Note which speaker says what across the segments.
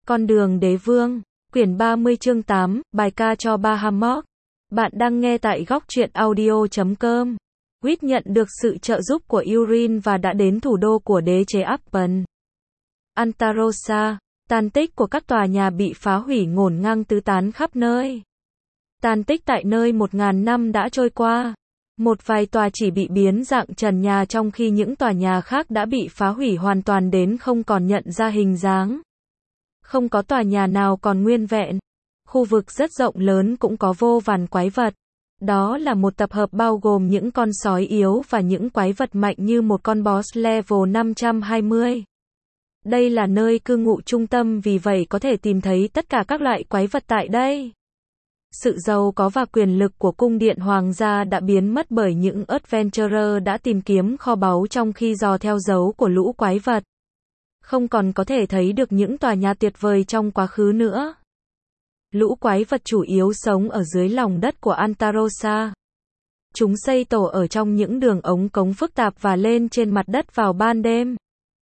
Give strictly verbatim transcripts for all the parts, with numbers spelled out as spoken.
Speaker 1: Con đường đế vương, quyển ba mươi chương tám, bài ca cho Bahamut. Bạn đang nghe tại góc truyện audio chấm com. Quýt nhận được sự trợ giúp của Urin và đã đến thủ đô của đế chế Appen. Antarossa, tàn tích của các tòa nhà bị phá hủy ngổn ngang tứ tán khắp nơi. Tàn tích tại nơi một ngàn năm đã trôi qua. Một vài tòa chỉ bị biến dạng trần nhà trong khi những tòa nhà khác đã bị phá hủy hoàn toàn đến không còn nhận ra hình dáng. Không có tòa nhà nào còn nguyên vẹn. Khu vực rất rộng lớn cũng có vô vàn quái vật. Đó là một tập hợp bao gồm những con sói yếu và những quái vật mạnh như một con boss level năm trăm hai mươi. Đây là nơi cư ngụ trung tâm, vì vậy có thể tìm thấy tất cả các loại quái vật tại đây. Sự giàu có và quyền lực của cung điện hoàng gia đã biến mất bởi những adventurer đã tìm kiếm kho báu trong khi dò theo dấu của lũ quái vật. Không còn có thể thấy được những tòa nhà tuyệt vời trong quá khứ nữa. Lũ quái vật chủ yếu sống ở dưới lòng đất của Antarossa. Chúng xây tổ ở trong những đường ống cống phức tạp và lên trên mặt đất vào ban đêm.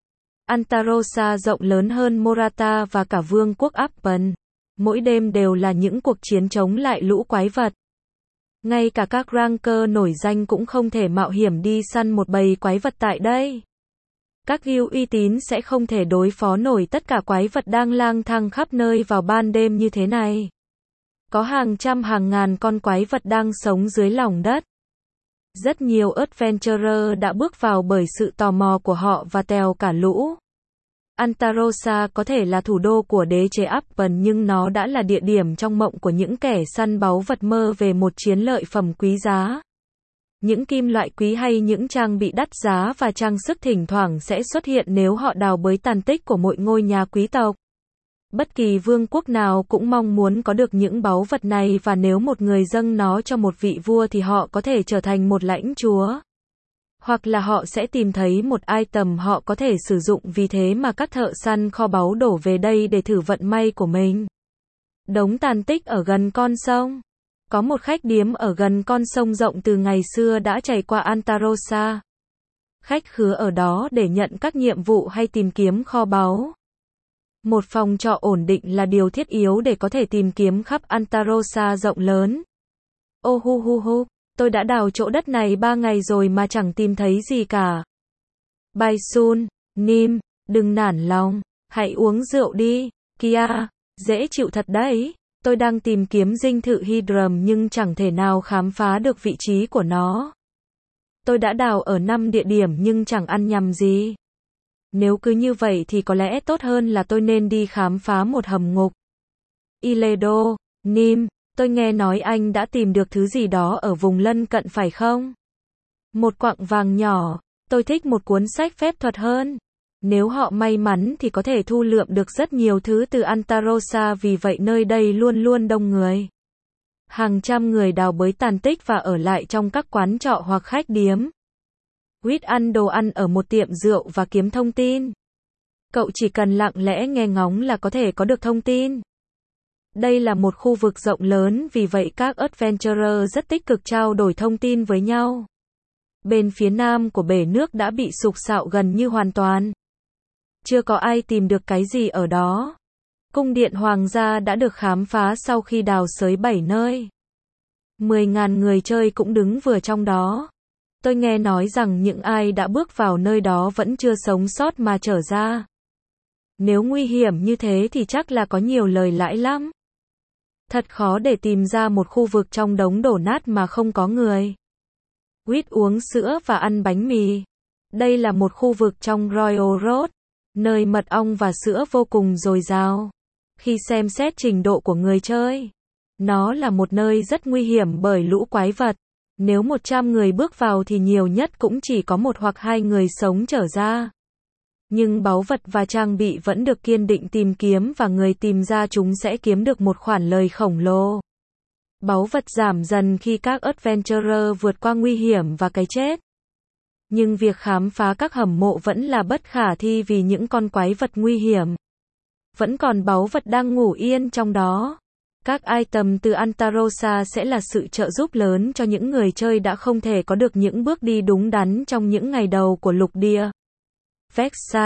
Speaker 1: Antarossa rộng lớn hơn Morata và cả vương quốc Appen. Mỗi đêm đều là những cuộc chiến chống lại lũ quái vật. Ngay cả các ranker nổi danh cũng không thể mạo hiểm đi săn một bầy quái vật tại đây. Các guild uy tín sẽ không thể đối phó nổi tất cả quái vật đang lang thang khắp nơi vào ban đêm như thế này. Có hàng trăm hàng ngàn con quái vật đang sống dưới lòng đất. Rất nhiều adventurer đã bước vào bởi sự tò mò của họ và tèo cả lũ. Antarossa có thể là thủ đô của đế chế Appen, nhưng nó đã là địa điểm trong mộng của những kẻ săn báu vật mơ về một chiến lợi phẩm quý giá. Những kim loại quý hay những trang bị đắt giá và trang sức thỉnh thoảng sẽ xuất hiện nếu họ đào bới tàn tích của mỗi ngôi nhà quý tộc. Bất kỳ vương quốc nào cũng mong muốn có được những báu vật này, và nếu một người dâng nó cho một vị vua thì họ có thể trở thành một lãnh chúa. Hoặc là họ sẽ tìm thấy một item họ có thể sử dụng, vì thế mà các thợ săn kho báu đổ về đây để thử vận may của mình. Đống tàn tích ở gần con sông. Có một khách điếm ở gần con sông rộng từ ngày xưa đã chảy qua Antarossa. Khách khứa ở đó để nhận các nhiệm vụ hay tìm kiếm kho báu. Một phòng trọ ổn định là điều thiết yếu để có thể tìm kiếm khắp Antarossa rộng lớn. Ô hu hu hu, tôi đã đào chỗ đất này ba ngày rồi mà chẳng tìm thấy gì cả. Baisun, Nim, đừng nản lòng, hãy uống rượu đi, kia, dễ chịu thật đấy. Tôi đang tìm kiếm dinh thự Hydrum nhưng chẳng thể nào khám phá được vị trí của nó. Tôi đã đào ở năm địa điểm nhưng chẳng ăn nhầm gì. Nếu cứ như vậy thì có lẽ tốt hơn là tôi nên đi khám phá một hầm ngục. Iledo, Nim, tôi nghe nói anh đã tìm được thứ gì đó ở vùng lân cận phải không? Một quặng vàng nhỏ. Tôi thích một cuốn sách phép thuật hơn. Nếu họ may mắn thì có thể thu lượm được rất nhiều thứ từ Antarossa, vì vậy nơi đây luôn luôn đông người. Hàng trăm người đào bới tàn tích và ở lại trong các quán trọ hoặc khách điếm. Quýt ăn đồ ăn ở một tiệm rượu và kiếm thông tin. Cậu chỉ cần lặng lẽ nghe ngóng là có thể có được thông tin. Đây là một khu vực rộng lớn, vì vậy các adventurer rất tích cực trao đổi thông tin với nhau. Bên phía nam của bể nước đã bị sục sạo gần như hoàn toàn. Chưa có ai tìm được cái gì ở đó. Cung điện hoàng gia đã được khám phá sau khi đào xới bảy nơi. Mười ngàn người chơi cũng đứng vừa trong đó. Tôi nghe nói rằng những ai đã bước vào nơi đó vẫn chưa sống sót mà trở ra. Nếu nguy hiểm như thế thì chắc là có nhiều lời lãi lắm. Thật khó để tìm ra một khu vực trong đống đổ nát mà không có người. Quýt uống sữa và ăn bánh mì. Đây là một khu vực trong Royal Road, nơi mật ong và sữa vô cùng dồi dào. Khi xem xét trình độ của người chơi, nó là một nơi rất nguy hiểm bởi lũ quái vật. Nếu một trăm người bước vào thì nhiều nhất cũng chỉ có một hoặc hai người sống trở ra. Nhưng báu vật và trang bị vẫn được kiên định tìm kiếm, và người tìm ra chúng sẽ kiếm được một khoản lời khổng lồ. Báu vật giảm dần khi các adventurer vượt qua nguy hiểm và cái chết. Nhưng việc khám phá các hầm mộ vẫn là bất khả thi vì những con quái vật nguy hiểm. Vẫn còn báu vật đang ngủ yên trong đó. Các item từ Antarossa sẽ là sự trợ giúp lớn cho những người chơi đã không thể có được những bước đi đúng đắn trong những ngày đầu của lục địa. Vexai,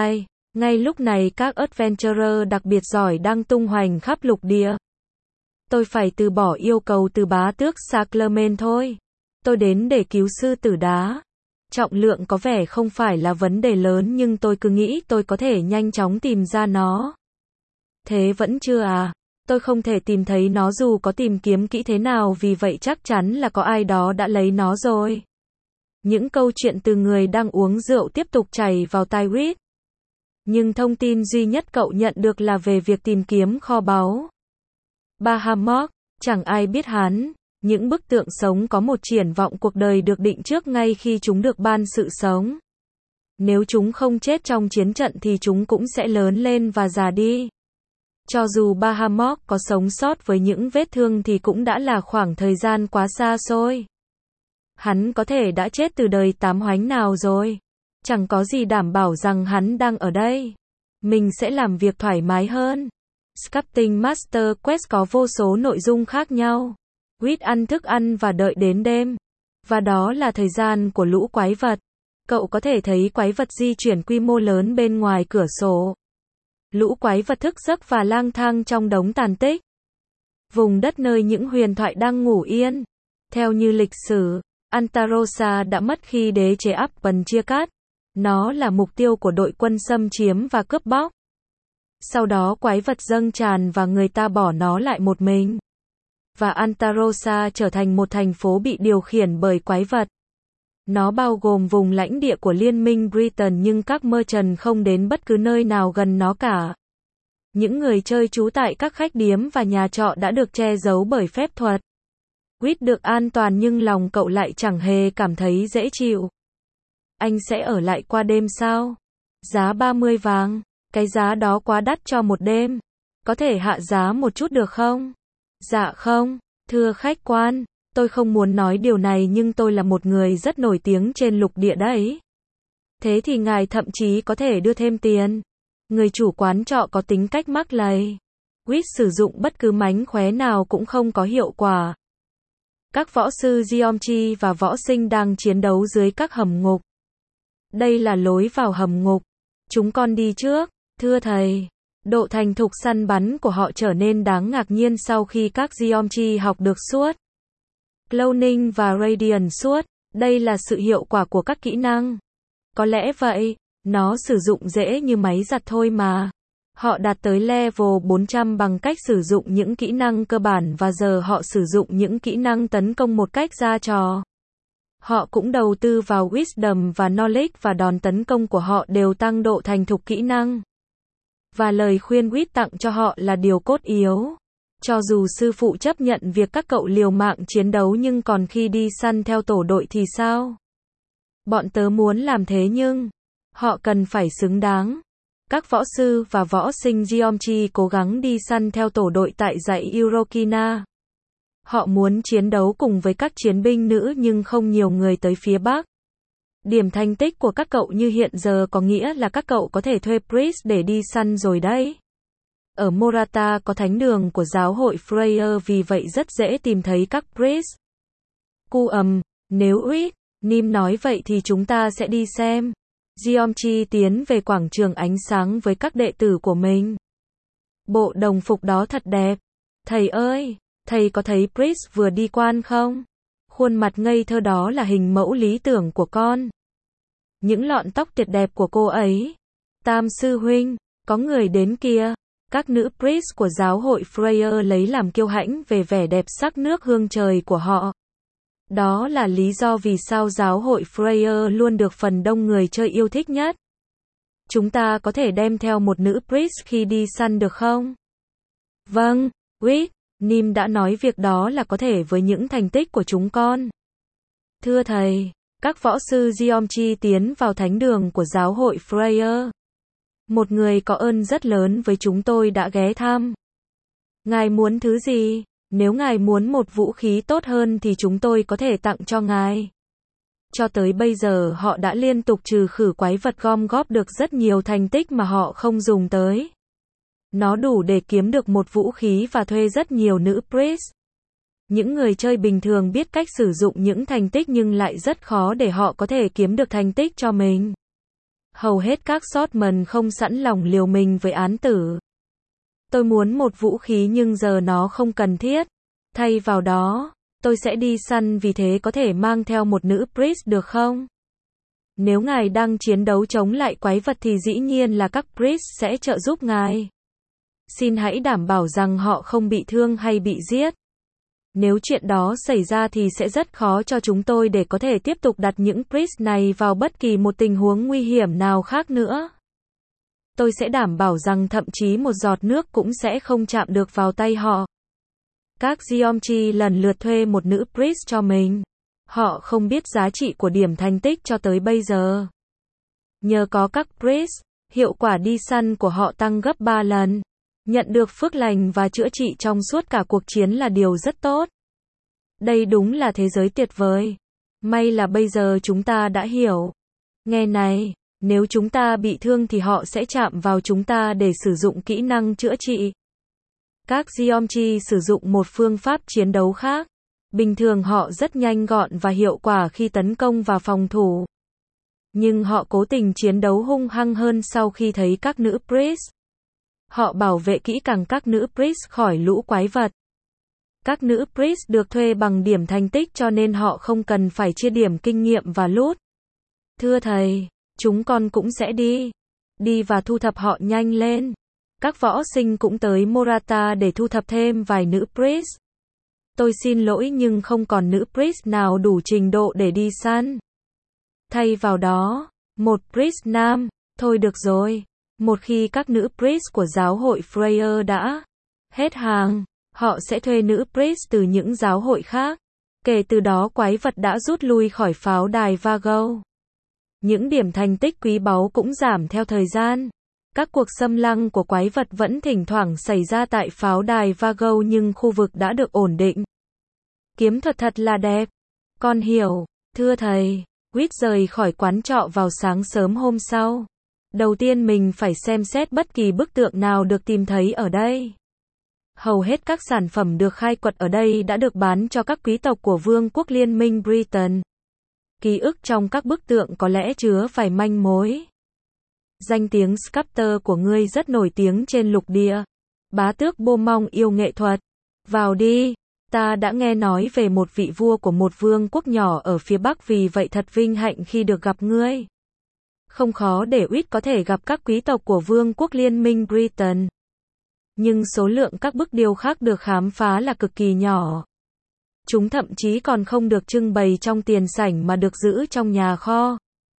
Speaker 1: Ngay lúc này các adventurer đặc biệt giỏi đang tung hoành khắp lục địa. Tôi phải từ bỏ yêu cầu từ bá tước Saclermen thôi. Tôi đến để cứu sư tử đá. Trọng lượng có vẻ không phải là vấn đề lớn nhưng tôi cứ nghĩ tôi có thể nhanh chóng tìm ra nó. Thế vẫn chưa à? Tôi không thể tìm thấy nó dù có tìm kiếm kỹ thế nào, vì vậy chắc chắn là có ai đó đã lấy nó rồi. Những câu chuyện từ người đang uống rượu tiếp tục chảy vào tai Reed. Nhưng thông tin duy nhất cậu nhận được là về việc tìm kiếm kho báu. Bahamut, chẳng ai biết hắn. Những bức tượng sống có một triển vọng cuộc đời được định trước ngay khi chúng được ban sự sống. Nếu chúng không chết trong chiến trận thì chúng cũng sẽ lớn lên và già đi. Cho dù Bahamut có sống sót với những vết thương thì cũng đã là khoảng thời gian quá xa xôi. Hắn có thể đã chết từ đời tám hoánh nào rồi. Chẳng có gì đảm bảo rằng hắn đang ở đây. Mình sẽ làm việc thoải mái hơn. Sculpting Master Quest có vô số nội dung khác nhau. Reed ăn thức ăn và đợi đến đêm. Và đó là thời gian của lũ quái vật. Cậu có thể thấy quái vật di chuyển quy mô lớn bên ngoài cửa sổ. Lũ quái vật thức giấc và lang thang trong đống tàn tích. Vùng đất nơi những huyền thoại đang ngủ yên. Theo như lịch sử, Antarossa đã mất khi đế chế Appen chia cắt. Nó là mục tiêu của đội quân xâm chiếm và cướp bóc. Sau đó quái vật dâng tràn và người ta bỏ nó lại một mình. Và Antarossa trở thành một thành phố bị điều khiển bởi quái vật. Nó bao gồm vùng lãnh địa của Liên minh Britain nhưng các merchant không đến bất cứ nơi nào gần nó cả. Những người chơi trú tại các khách điếm và nhà trọ đã được che giấu bởi phép thuật. Reed được an toàn nhưng lòng cậu lại chẳng hề cảm thấy dễ chịu. Anh sẽ ở lại qua đêm sao? Giá ba mươi vàng. Cái giá đó quá đắt cho một đêm. Có thể hạ giá một chút được không? Dạ không, thưa khách quan. Tôi không muốn nói điều này nhưng tôi là một người rất nổi tiếng trên lục địa đấy. Thế thì ngài thậm chí có thể đưa thêm tiền. Người chủ quán trọ có tính cách mắc lầy. Reed sử dụng bất cứ mánh khóe nào cũng không có hiệu quả. Các võ sư Geomchi và võ sinh đang chiến đấu dưới các hầm ngục. Đây là lối vào hầm ngục. Chúng con đi trước, thưa thầy. Độ thành thục săn bắn của họ trở nên đáng ngạc nhiên sau khi các Geomchi học được suốt Cloning và Radiant suốt. Đây là sự hiệu quả của các kỹ năng. Có lẽ vậy, nó sử dụng dễ như máy giặt thôi mà. Họ đạt tới level bốn trăm bằng cách sử dụng những kỹ năng cơ bản và giờ họ sử dụng những kỹ năng tấn công một cách ra trò. Họ cũng đầu tư vào Wisdom và Knowledge và đòn tấn công của họ đều tăng độ thành thục kỹ năng. Và lời khuyên Reed tặng cho họ là điều cốt yếu. Cho dù sư phụ chấp nhận việc các cậu liều mạng chiến đấu nhưng còn khi đi săn theo tổ đội thì sao? Bọn tớ muốn làm thế nhưng họ cần phải xứng đáng. Các võ sư và võ sinh Geomchi cố gắng đi săn theo tổ đội tại dãy Eurokina. Họ muốn chiến đấu cùng với các chiến binh nữ nhưng không nhiều người tới phía Bắc. Điểm thành tích của các cậu như hiện giờ có nghĩa là các cậu có thể thuê priest để đi săn rồi đấy. Ở Morata có thánh đường của giáo hội Freya vì vậy rất dễ tìm thấy các priest. Cu ầm, nếu Reed, Nim nói vậy thì chúng ta sẽ đi xem. Geomchi tiến về quảng trường ánh sáng với các đệ tử của mình. Bộ đồng phục đó thật đẹp. Thầy ơi, thầy có thấy priest vừa đi quan không? Khuôn mặt ngây thơ đó là hình mẫu lý tưởng của con. Những lọn tóc tuyệt đẹp của cô ấy. Tam sư huynh, có người đến kia. Các nữ priest của giáo hội Freya lấy làm kiêu hãnh về vẻ đẹp sắc nước hương trời của họ. Đó là lý do vì sao giáo hội Freya luôn được phần đông người chơi yêu thích nhất. Chúng ta có thể đem theo một nữ priest khi đi săn được không? Vâng, Reed, Nim đã nói việc đó là có thể với những thành tích của chúng con. Thưa thầy, các võ sư Geomchi tiến vào thánh đường của giáo hội Freya. Một người có ơn rất lớn với chúng tôi đã ghé thăm. Ngài muốn thứ gì? Nếu ngài muốn một vũ khí tốt hơn thì chúng tôi có thể tặng cho ngài. Cho tới bây giờ họ đã liên tục trừ khử quái vật gom góp được rất nhiều thành tích mà họ không dùng tới. Nó đủ để kiếm được một vũ khí và thuê rất nhiều nữ priest. Những người chơi bình thường biết cách sử dụng những thành tích nhưng lại rất khó để họ có thể kiếm được thành tích cho mình. Hầu hết các Swordsman không sẵn lòng liều mình với án tử. Tôi muốn một vũ khí nhưng giờ nó không cần thiết. Thay vào đó, tôi sẽ đi săn vì thế có thể mang theo một nữ priest được không? Nếu ngài đang chiến đấu chống lại quái vật thì dĩ nhiên là các priest sẽ trợ giúp ngài. Xin hãy đảm bảo rằng họ không bị thương hay bị giết. Nếu chuyện đó xảy ra thì sẽ rất khó cho chúng tôi để có thể tiếp tục đặt những priest này vào bất kỳ một tình huống nguy hiểm nào khác nữa. Tôi sẽ đảm bảo rằng thậm chí một giọt nước cũng sẽ không chạm được vào tay họ. Các Geomchi lần lượt thuê một nữ priest cho mình. Họ không biết giá trị của điểm thành tích cho tới bây giờ. Nhờ có các priest, hiệu quả đi săn của họ tăng gấp ba lần. Nhận được phước lành và chữa trị trong suốt cả cuộc chiến là điều rất tốt. Đây đúng là thế giới tuyệt vời. May là bây giờ chúng ta đã hiểu. Nghe này, nếu chúng ta bị thương thì họ sẽ chạm vào chúng ta để sử dụng kỹ năng chữa trị. Các Geomchi sử dụng một phương pháp chiến đấu khác. Bình thường họ rất nhanh gọn và hiệu quả khi tấn công và phòng thủ. Nhưng họ cố tình chiến đấu hung hăng hơn sau khi thấy các nữ priest. Họ bảo vệ kỹ càng các nữ priest khỏi lũ quái vật. Các nữ priest được thuê bằng điểm thành tích cho nên họ không cần phải chia điểm kinh nghiệm và loot. Thưa thầy, chúng con cũng sẽ đi. Đi và thu thập họ nhanh lên. Các võ sinh cũng tới Morata để thu thập thêm vài nữ priest. Tôi xin lỗi nhưng không còn nữ priest nào đủ trình độ để đi săn. Thay vào đó, một priest nam, thôi được rồi. Một khi các nữ priest của giáo hội Freya đã hết hàng, họ sẽ thuê nữ priest từ những giáo hội khác. Kể từ đó quái vật đã rút lui khỏi pháo đài Vago. Những điểm thành tích quý báu cũng giảm theo thời gian. Các cuộc xâm lăng của quái vật vẫn thỉnh thoảng xảy ra tại pháo đài Vago nhưng khu vực đã được ổn định. Kiếm thuật thật là đẹp. Con hiểu, thưa thầy. Quýt rời khỏi quán trọ vào sáng sớm hôm sau. Đầu tiên mình phải xem xét bất kỳ bức tượng nào được tìm thấy ở đây. Hầu hết các sản phẩm được khai quật ở đây đã được bán cho các quý tộc của Vương quốc Liên minh Britain. Ký ức trong các bức tượng có lẽ chứa vài manh mối. Danh tiếng sculptor của ngươi rất nổi tiếng trên lục địa. Bá tước Beaumont yêu nghệ thuật. Vào đi. Ta đã nghe nói về một vị vua của một vương quốc nhỏ ở phía Bắc vì vậy thật vinh hạnh khi được gặp ngươi. Không khó để Uýt có thể gặp các quý tộc của Vương quốc Liên minh Britain. Nhưng số lượng các bức điêu khắc được khám phá là cực kỳ nhỏ. Chúng thậm chí còn không được trưng bày trong tiền sảnh mà được giữ trong nhà kho.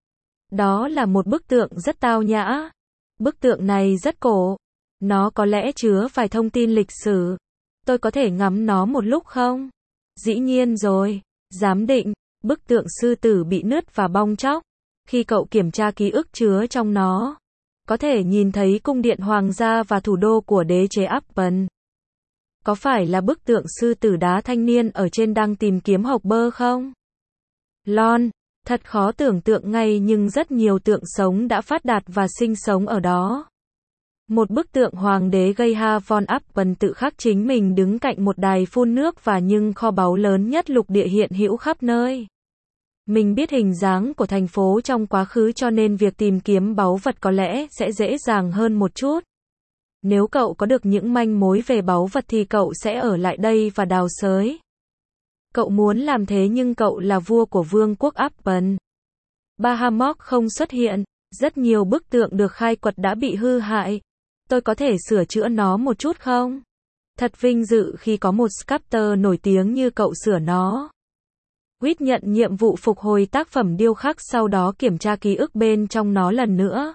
Speaker 1: Đó là một bức tượng rất tao nhã. Bức tượng này rất cổ. Nó có lẽ chứa vài thông tin lịch sử. Tôi có thể ngắm nó một lúc không? Dĩ nhiên rồi. Giám định. Bức tượng sư tử bị nứt và bong tróc. Khi cậu kiểm tra ký ức chứa trong nó, có thể nhìn thấy cung điện hoàng gia và thủ đô của đế chế Upton. Có phải là bức tượng sư tử đá thanh niên ở trên đang tìm kiếm hộp bơ không? Lon, thật khó tưởng tượng ngay nhưng rất nhiều tượng sống đã phát đạt và sinh sống ở đó. Một bức tượng hoàng đế Geha von Upton tự khắc chính mình đứng cạnh một đài phun nước và nhưng kho báu lớn nhất lục địa hiện hữu khắp nơi. Mình biết hình dáng của thành phố trong quá khứ cho nên việc tìm kiếm báu vật có lẽ sẽ dễ dàng hơn một chút. Nếu cậu có được những manh mối về báu vật thì cậu sẽ ở lại đây và đào xới. Cậu muốn làm thế nhưng cậu là vua của vương quốc Upton. Bahamut không xuất hiện. Rất nhiều bức tượng được khai quật đã bị hư hại. Tôi có thể sửa chữa nó một chút không? Thật vinh dự khi có một sculptor nổi tiếng như cậu sửa nó. Quýt nhận nhiệm vụ phục hồi tác phẩm điêu khắc sau đó kiểm tra ký ức bên trong nó lần nữa.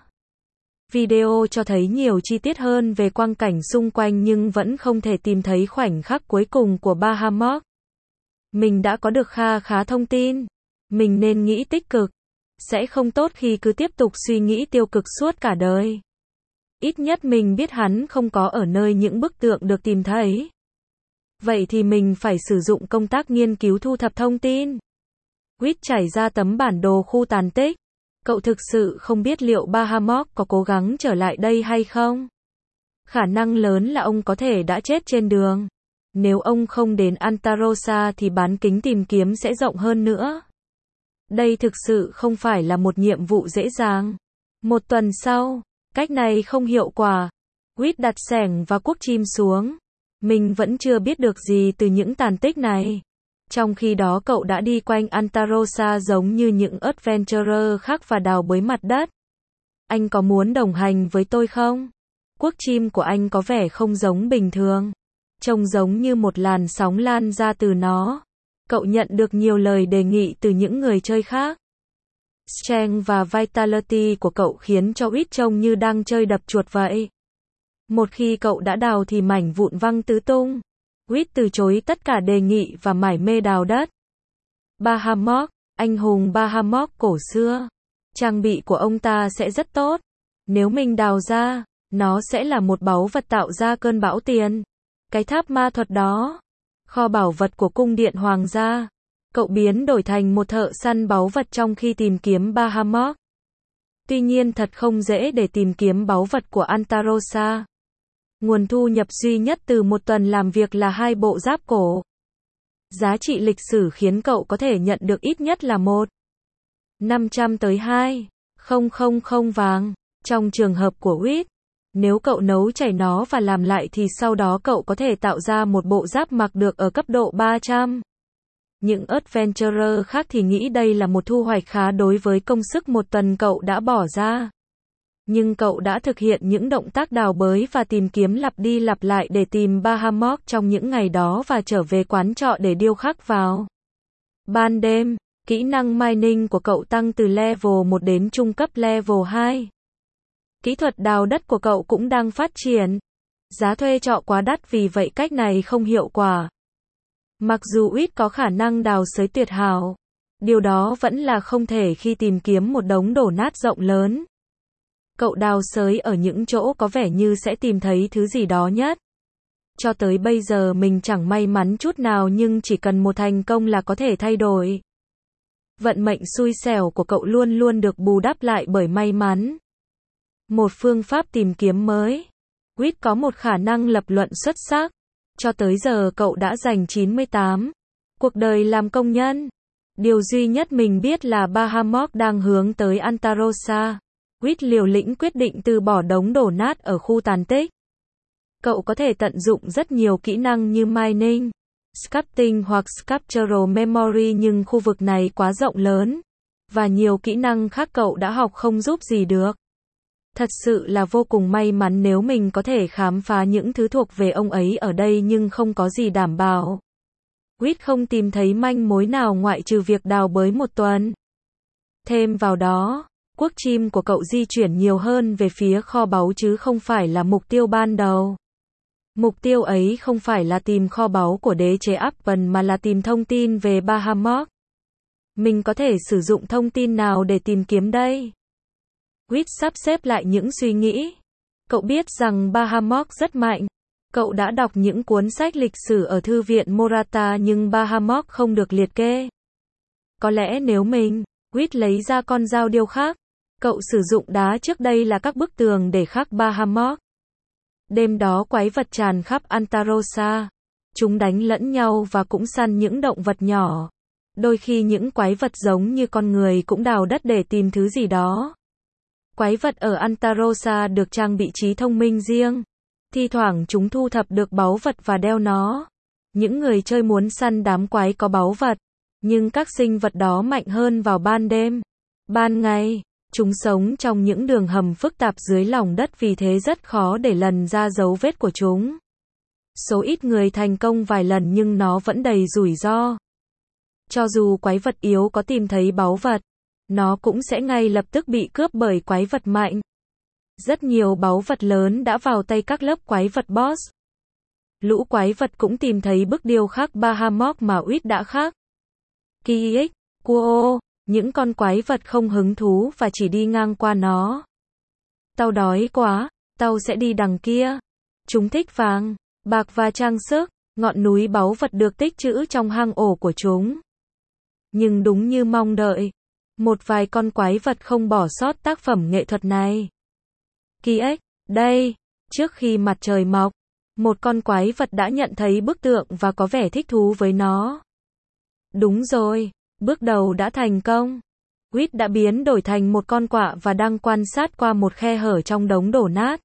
Speaker 1: Video cho thấy nhiều chi tiết hơn về quang cảnh xung quanh nhưng vẫn không thể tìm thấy khoảnh khắc cuối cùng của Bahamut. Mình đã có được kha khá thông tin. Mình nên nghĩ tích cực. Sẽ không tốt khi cứ tiếp tục suy nghĩ tiêu cực suốt cả đời. Ít nhất mình biết hắn không có ở nơi những bức tượng được tìm thấy. Vậy thì mình phải sử dụng công tác nghiên cứu thu thập thông tin. Quýt trải ra tấm bản đồ khu tàn tích. Cậu thực sự không biết liệu Bahamut có cố gắng trở lại đây hay không? Khả năng lớn là ông có thể đã chết trên đường. Nếu ông không đến Antarosa thì bán kính tìm kiếm sẽ rộng hơn nữa. Đây thực sự không phải là một nhiệm vụ dễ dàng. Một tuần sau, cách này không hiệu quả. Quýt đặt xẻng và cuốc chim xuống. Mình vẫn chưa biết được gì từ những tàn tích này. Trong khi đó cậu đã đi quanh Antarossa giống như những adventurer khác và đào bới mặt đất. Anh có muốn đồng hành với tôi không? Cuốc chim của anh có vẻ không giống bình thường. Trông giống như một làn sóng lan ra từ nó. Cậu nhận được nhiều lời đề nghị từ những người chơi khác. Strength và Vitality của cậu khiến cho Quýt trông như đang chơi đập chuột vậy. Một khi cậu đã đào thì mảnh vụn văng tứ tung. Quýt từ chối tất cả đề nghị và mải mê đào đất. Bahamut, anh hùng Bahamut cổ xưa. Trang bị của ông ta sẽ rất tốt. Nếu mình đào ra, nó sẽ là một báu vật tạo ra cơn bão tiền. Cái tháp ma thuật đó. Kho bảo vật của cung điện hoàng gia. Cậu biến đổi thành một thợ săn báu vật trong khi tìm kiếm Bahamut. Tuy nhiên thật không dễ để tìm kiếm báu vật của Antarossa. Nguồn thu nhập duy nhất từ một tuần làm việc là hai bộ giáp cổ. Giá trị lịch sử khiến cậu có thể nhận được ít nhất là một năm trăm tới hai nghìn vàng. Trong trường hợp của Quýt, nếu cậu nấu chảy nó và làm lại thì sau đó cậu có thể tạo ra một bộ giáp mặc được ở cấp độ ba trăm. Những adventurer khác thì nghĩ đây là một thu hoạch khá đối với công sức một tuần cậu đã bỏ ra. Nhưng cậu đã thực hiện những động tác đào bới và tìm kiếm lặp đi lặp lại để tìm Bahamut trong những ngày đó và trở về quán trọ để điêu khắc vào. Ban đêm, kỹ năng mining của cậu tăng từ level một đến trung cấp level hai. Kỹ thuật đào đất của cậu cũng đang phát triển. Giá thuê trọ quá đắt vì vậy cách này không hiệu quả. Mặc dù Quýt có khả năng đào xới tuyệt hảo, điều đó vẫn là không thể khi tìm kiếm một đống đổ nát rộng lớn. Cậu đào xới ở những chỗ có vẻ như sẽ tìm thấy thứ gì đó nhất. Cho tới bây giờ mình chẳng may mắn chút nào nhưng chỉ cần một thành công là có thể thay đổi. Vận mệnh xui xẻo của cậu luôn luôn được bù đắp lại bởi may mắn. Một phương pháp tìm kiếm mới. Quýt có một khả năng lập luận xuất sắc. Cho tới giờ cậu đã dành chín mươi tám cuộc đời làm công nhân. Điều duy nhất mình biết là Bahamut đang hướng tới Antarossa. Quýt liều lĩnh quyết định từ bỏ đống đổ nát ở khu tàn tích. Cậu có thể tận dụng rất nhiều kỹ năng như mining, sculpting hoặc sculptural memory nhưng khu vực này quá rộng lớn. Và nhiều kỹ năng khác cậu đã học không giúp gì được. Thật sự là vô cùng may mắn nếu mình có thể khám phá những thứ thuộc về ông ấy ở đây nhưng không có gì đảm bảo. Quýt không tìm thấy manh mối nào ngoại trừ việc đào bới một tuần. Thêm vào đó, cuốc chim của cậu di chuyển nhiều hơn về phía kho báu chứ không phải là mục tiêu ban đầu. Mục tiêu ấy không phải là tìm kho báu của đế chế Appen mà là tìm thông tin về Bahamut. Mình có thể sử dụng thông tin nào để tìm kiếm đây? Quýt sắp xếp lại những suy nghĩ. Cậu biết rằng Bahamut rất mạnh. Cậu đã đọc những cuốn sách lịch sử ở thư viện Morata nhưng Bahamut không được liệt kê. Có lẽ nếu mình, Quýt lấy ra con dao điêu khắc. Cậu sử dụng đá trước đây là các bức tường để khắc Bahamut. Đêm đó quái vật tràn khắp Antarossa. Chúng đánh lẫn nhau và cũng săn những động vật nhỏ. Đôi khi những quái vật giống như con người cũng đào đất để tìm thứ gì đó. Quái vật ở Antarossa được trang bị trí thông minh riêng. Thi thoảng chúng thu thập được báu vật và đeo nó. Những người chơi muốn săn đám quái có báu vật. Nhưng các sinh vật đó mạnh hơn vào ban đêm. Ban ngày, chúng sống trong những đường hầm phức tạp dưới lòng đất vì thế rất khó để lần ra dấu vết của chúng. Số ít người thành công vài lần nhưng nó vẫn đầy rủi ro. Cho dù quái vật yếu có tìm thấy báu vật, nó cũng sẽ ngay lập tức bị cướp bởi quái vật mạnh. Rất nhiều báu vật lớn đã vào tay các lớp quái vật boss. Lũ quái vật cũng tìm thấy bức điêu khắc Bahamut mà Quýt đã khắc. Kx, Quo, những con quái vật không hứng thú và chỉ đi ngang qua nó. Tao đói quá, tao sẽ đi đằng kia. Chúng thích vàng, bạc và trang sức, ngọn núi báu vật được tích trữ trong hang ổ của chúng. Nhưng đúng như mong đợi, một vài con quái vật không bỏ sót tác phẩm nghệ thuật này. Kx, đây, trước khi mặt trời mọc, một con quái vật đã nhận thấy bức tượng và có vẻ thích thú với nó. Đúng rồi, bước đầu đã thành công. Quýt đã biến đổi thành một con quạ và đang quan sát qua một khe hở trong đống đổ nát.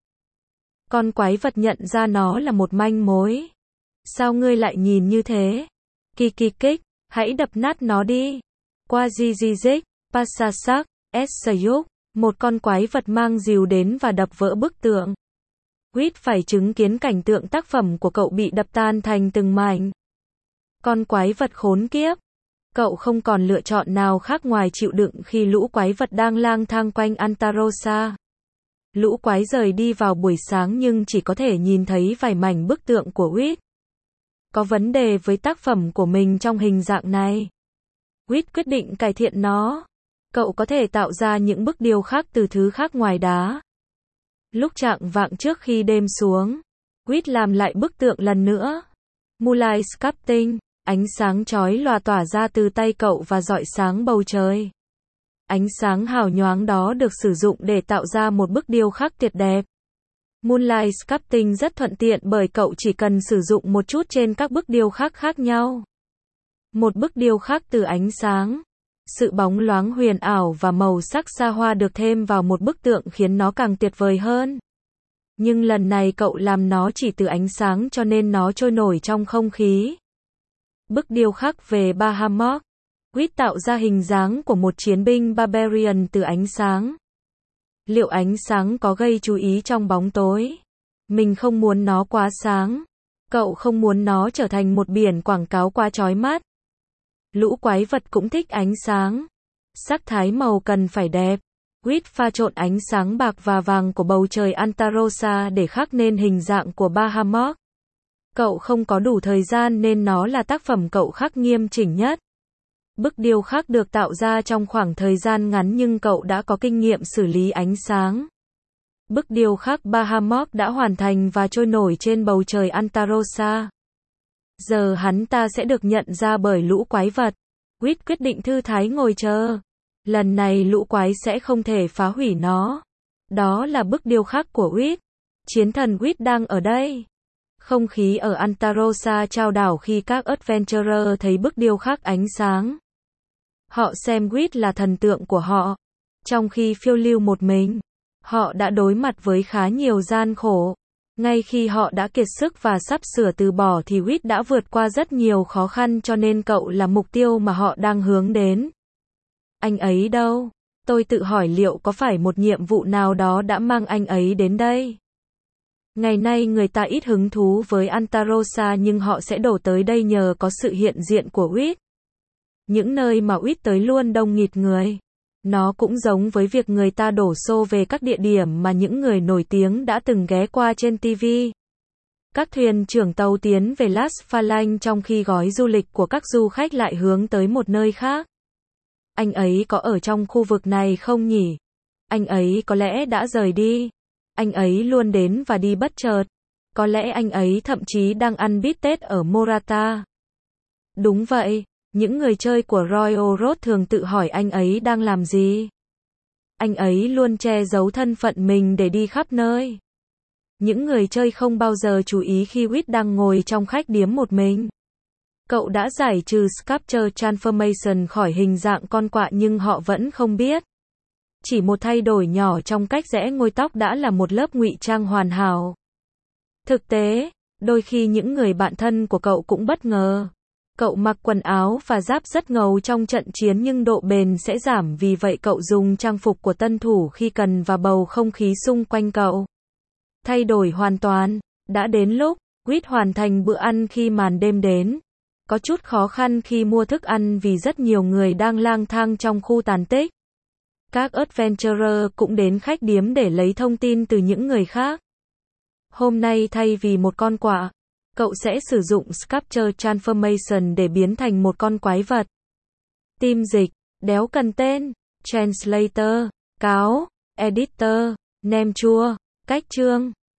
Speaker 1: Con quái vật nhận ra nó là một manh mối. Sao ngươi lại nhìn như thế? Kiki kích, hãy đập nát nó đi. Qua Zizizik, Passasak, Essayuk, một con quái vật mang rìu đến và đập vỡ bức tượng. Quýt phải chứng kiến cảnh tượng tác phẩm của cậu bị đập tan thành từng mảnh. Con quái vật khốn kiếp. Cậu không còn lựa chọn nào khác ngoài chịu đựng khi lũ quái vật đang lang thang quanh Antarosa. Lũ quái rời đi vào buổi sáng nhưng chỉ có thể nhìn thấy vài mảnh bức tượng của Quýt. Có vấn đề với tác phẩm của mình trong hình dạng này. Quýt quyết định cải thiện nó. Cậu có thể tạo ra những bức điêu khắc từ thứ khác ngoài đá. Lúc chạng vạng trước khi đêm xuống, Quýt làm lại bức tượng lần nữa. Moonlight Sculpting, ánh sáng chói lòa tỏa ra từ tay cậu và rọi sáng bầu trời. Ánh sáng hào nhoáng đó được sử dụng để tạo ra một bức điêu khắc tuyệt đẹp. Moonlight Sculpting rất thuận tiện bởi cậu chỉ cần sử dụng một chút trên các bức điêu khắc khác nhau. Một bức điêu khắc từ ánh sáng, sự bóng loáng huyền ảo và màu sắc xa hoa được thêm vào một bức tượng khiến nó càng tuyệt vời hơn. Nhưng lần này cậu làm nó chỉ từ ánh sáng cho nên nó trôi nổi trong không khí. Bức điêu khắc về Bahamut. Quýt tạo ra hình dáng của một chiến binh Barbarian từ ánh sáng. Liệu ánh sáng có gây chú ý trong bóng tối? Mình không muốn nó quá sáng. Cậu không muốn nó trở thành một biển quảng cáo quá chói mắt. Lũ quái vật cũng thích ánh sáng. Sắc thái màu cần phải đẹp. Quýt pha trộn ánh sáng bạc và vàng của bầu trời Antarosa để khắc nên hình dạng của Bahamut. Cậu không có đủ thời gian nên nó là tác phẩm cậu khắc nghiêm chỉnh nhất. Bức điêu khắc được tạo ra trong khoảng thời gian ngắn nhưng cậu đã có kinh nghiệm xử lý ánh sáng. Bức điêu khắc Bahamut đã hoàn thành và trôi nổi trên bầu trời Antarosa. Giờ hắn ta sẽ được nhận ra bởi lũ quái vật. Quýt quyết định thư thái ngồi chờ. Lần này lũ quái sẽ không thể phá hủy nó. Đó là bức điêu khắc của Quýt. Chiến thần Quýt đang ở đây. Không khí ở Antarosa trao đảo khi các adventurer thấy bức điêu khắc ánh sáng. Họ xem Quýt là thần tượng của họ. Trong khi phiêu lưu một mình, họ đã đối mặt với khá nhiều gian khổ. Ngay khi họ đã kiệt sức và sắp sửa từ bỏ thì Quýt đã vượt qua rất nhiều khó khăn cho nên cậu là mục tiêu mà họ đang hướng đến. Anh ấy đâu? Tôi tự hỏi liệu có phải một nhiệm vụ nào đó đã mang anh ấy đến đây? Ngày nay người ta ít hứng thú với Antarosa nhưng họ sẽ đổ tới đây nhờ có sự hiện diện của Quýt. Những nơi mà Quýt tới luôn đông nghịt người. Nó cũng giống với việc người ta đổ xô về các địa điểm mà những người nổi tiếng đã từng ghé qua trên ti vi. Các thuyền trưởng tàu tiến về Las Phalanx trong khi gói du lịch của các du khách lại hướng tới một nơi khác. Anh ấy có ở trong khu vực này không nhỉ? Anh ấy có lẽ đã rời đi. Anh ấy luôn đến và đi bất chợt. Có lẽ anh ấy thậm chí đang ăn bít tết ở Morata. Đúng vậy, những người chơi của Royal Road thường tự hỏi anh ấy đang làm gì. Anh ấy luôn che giấu thân phận mình để đi khắp nơi. Những người chơi không bao giờ chú ý khi Quýt đang ngồi trong khách điếm một mình. Cậu đã giải trừ Sculpture Transformation khỏi hình dạng con quạ nhưng họ vẫn không biết. Chỉ một thay đổi nhỏ trong cách rẽ ngôi tóc đã là một lớp ngụy trang hoàn hảo. Thực tế, đôi khi những người bạn thân của cậu cũng bất ngờ. Cậu mặc quần áo và giáp rất ngầu trong trận chiến nhưng độ bền sẽ giảm vì vậy cậu dùng trang phục của tân thủ khi cần và bầu không khí xung quanh cậu. Thay đổi hoàn toàn. Đã đến lúc, Quýt hoàn thành bữa ăn khi màn đêm đến. Có chút khó khăn khi mua thức ăn vì rất nhiều người đang lang thang trong khu tàn tích. Các adventurer cũng đến khách điếm để lấy thông tin từ những người khác. Hôm nay thay vì một con quạ, cậu sẽ sử dụng Sculpture Transformation để biến thành một con quái vật. Team dịch, đéo cần tên, Translator, cáo, Editor, nem chua, cách chương.